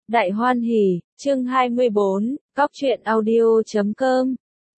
Đại hoan hỉ, chương 24, cóc truyện audio.com.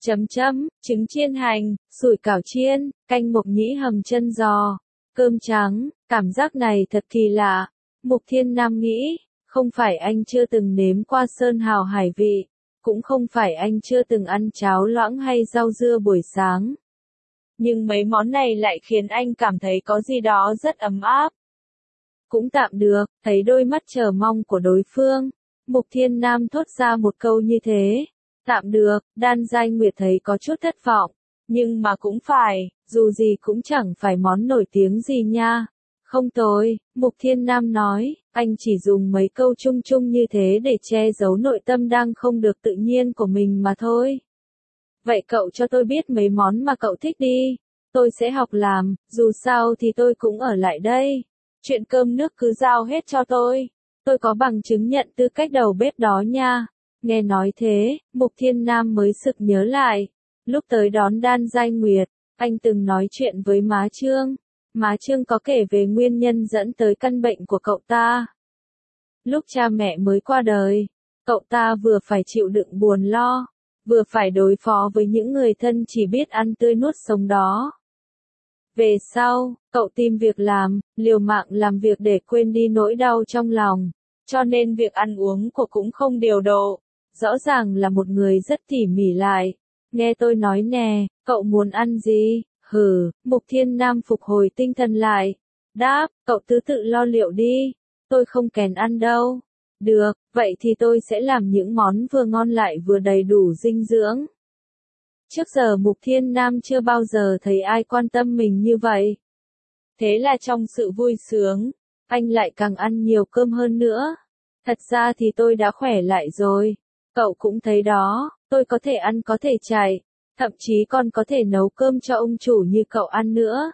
Trứng chiên hành, sủi cảo chiên, canh mộc nhĩ hầm chân giò, cơm trắng, cảm giác này thật kỳ lạ. Mục Thiên Nam nghĩ, không phải anh chưa từng nếm qua sơn hào hải vị, cũng không phải anh chưa từng ăn cháo loãng hay rau dưa buổi sáng. Nhưng mấy món này lại khiến anh cảm thấy có gì đó rất ấm áp. Cũng tạm được, thấy đôi mắt chờ mong của đối phương. Mục Thiên Nam thốt ra một câu như thế. Tạm được, Đan Giai Nguyệt thấy có chút thất vọng. Nhưng mà cũng phải, dù gì cũng chẳng phải món nổi tiếng gì nha. Không tồi, Mục Thiên Nam nói, anh chỉ dùng mấy câu chung chung như thế để che giấu nội tâm đang không được tự nhiên của mình mà thôi. Vậy cậu cho tôi biết mấy món mà cậu thích đi. Tôi sẽ học làm, dù sao thì tôi cũng ở lại đây. Chuyện cơm nước cứ giao hết cho tôi. Tôi có bằng chứng nhận tư cách đầu bếp đó nha. Nghe nói thế, Mục Thiên Nam mới sực nhớ lại. Lúc tới đón Đan Giai Nguyệt, anh từng nói chuyện với má Trương. Má Trương có kể về nguyên nhân dẫn tới căn bệnh của cậu ta. Lúc cha mẹ mới qua đời, cậu ta vừa phải chịu đựng buồn lo, vừa phải đối phó với những người thân chỉ biết ăn tươi nuốt sống đó. Về sau, cậu tìm việc làm, liều mạng làm việc để quên đi nỗi đau trong lòng, cho nên việc ăn uống của cũng không điều độ. Rõ ràng là một người rất tỉ mỉ lại. Nghe tôi nói nè, cậu muốn ăn gì? Mục Thiên Nam phục hồi tinh thần lại. Đáp, cậu cứ tự lo liệu đi. Tôi không kén ăn đâu. Được, vậy thì tôi sẽ làm những món vừa ngon lại vừa đầy đủ dinh dưỡng. Trước giờ Mục Thiên Nam chưa bao giờ thấy ai quan tâm mình như vậy. Thế là trong sự vui sướng, anh lại càng ăn nhiều cơm hơn nữa. Thật ra thì tôi đã khỏe lại rồi. Cậu cũng thấy đó, tôi có thể ăn có thể chạy, thậm chí còn có thể nấu cơm cho ông chủ như cậu ăn nữa.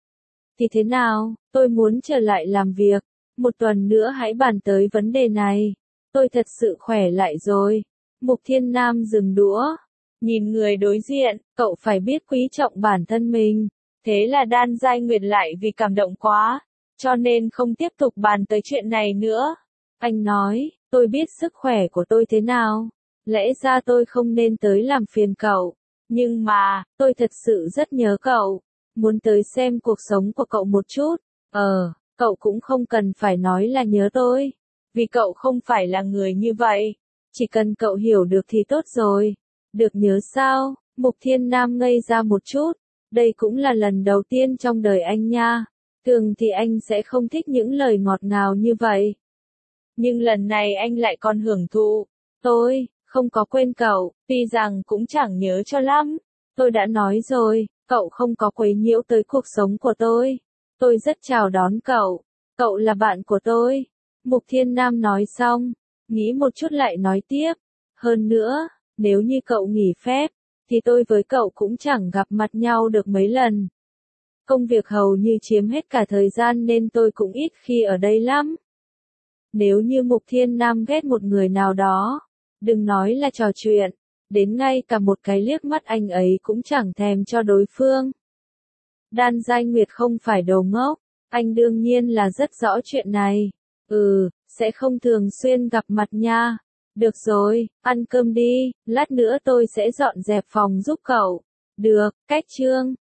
Thì thế nào, tôi muốn trở lại làm việc. Một tuần nữa hãy bàn tới vấn đề này. Tôi thật sự khỏe lại rồi. Mục Thiên Nam dừng đũa. Nhìn người đối diện, cậu phải biết quý trọng bản thân mình. Thế là Đan Giai Nguyệt lại vì cảm động quá, cho nên không tiếp tục bàn tới chuyện này nữa. Anh nói, tôi biết sức khỏe của tôi thế nào. Lẽ ra tôi không nên tới làm phiền cậu. Nhưng mà, tôi thật sự rất nhớ cậu. Muốn tới xem cuộc sống của cậu một chút. Cậu cũng không cần phải nói là nhớ tôi. Vì cậu không phải là người như vậy. Chỉ cần cậu hiểu được thì tốt rồi. Được nhớ sao? Mục Thiên Nam ngây ra một chút. Đây cũng là lần đầu tiên trong đời anh nha. Thường thì anh sẽ không thích những lời ngọt ngào như vậy. Nhưng lần này anh lại còn hưởng thụ. Tôi không có quên cậu, tuy rằng cũng chẳng nhớ cho lắm. Tôi đã nói rồi, cậu không có quấy nhiễu tới cuộc sống của tôi. Tôi rất chào đón cậu. Cậu là bạn của tôi. Mục Thiên Nam nói xong, nghĩ một chút lại nói tiếp. Hơn nữa, nếu như cậu nghỉ phép, thì tôi với cậu cũng chẳng gặp mặt nhau được mấy lần. Công việc hầu như chiếm hết cả thời gian nên tôi cũng ít khi ở đây lắm. Nếu như Mục Thiên Nam ghét một người nào đó, đừng nói là trò chuyện, đến ngay cả một cái liếc mắt anh ấy cũng chẳng thèm cho đối phương. Đan Giai Nguyệt không phải đồ ngốc, anh đương nhiên là rất rõ chuyện này. Sẽ không thường xuyên gặp mặt nha. Được rồi, ăn cơm đi, lát nữa tôi sẽ dọn dẹp phòng giúp cậu. Được, cách Trương.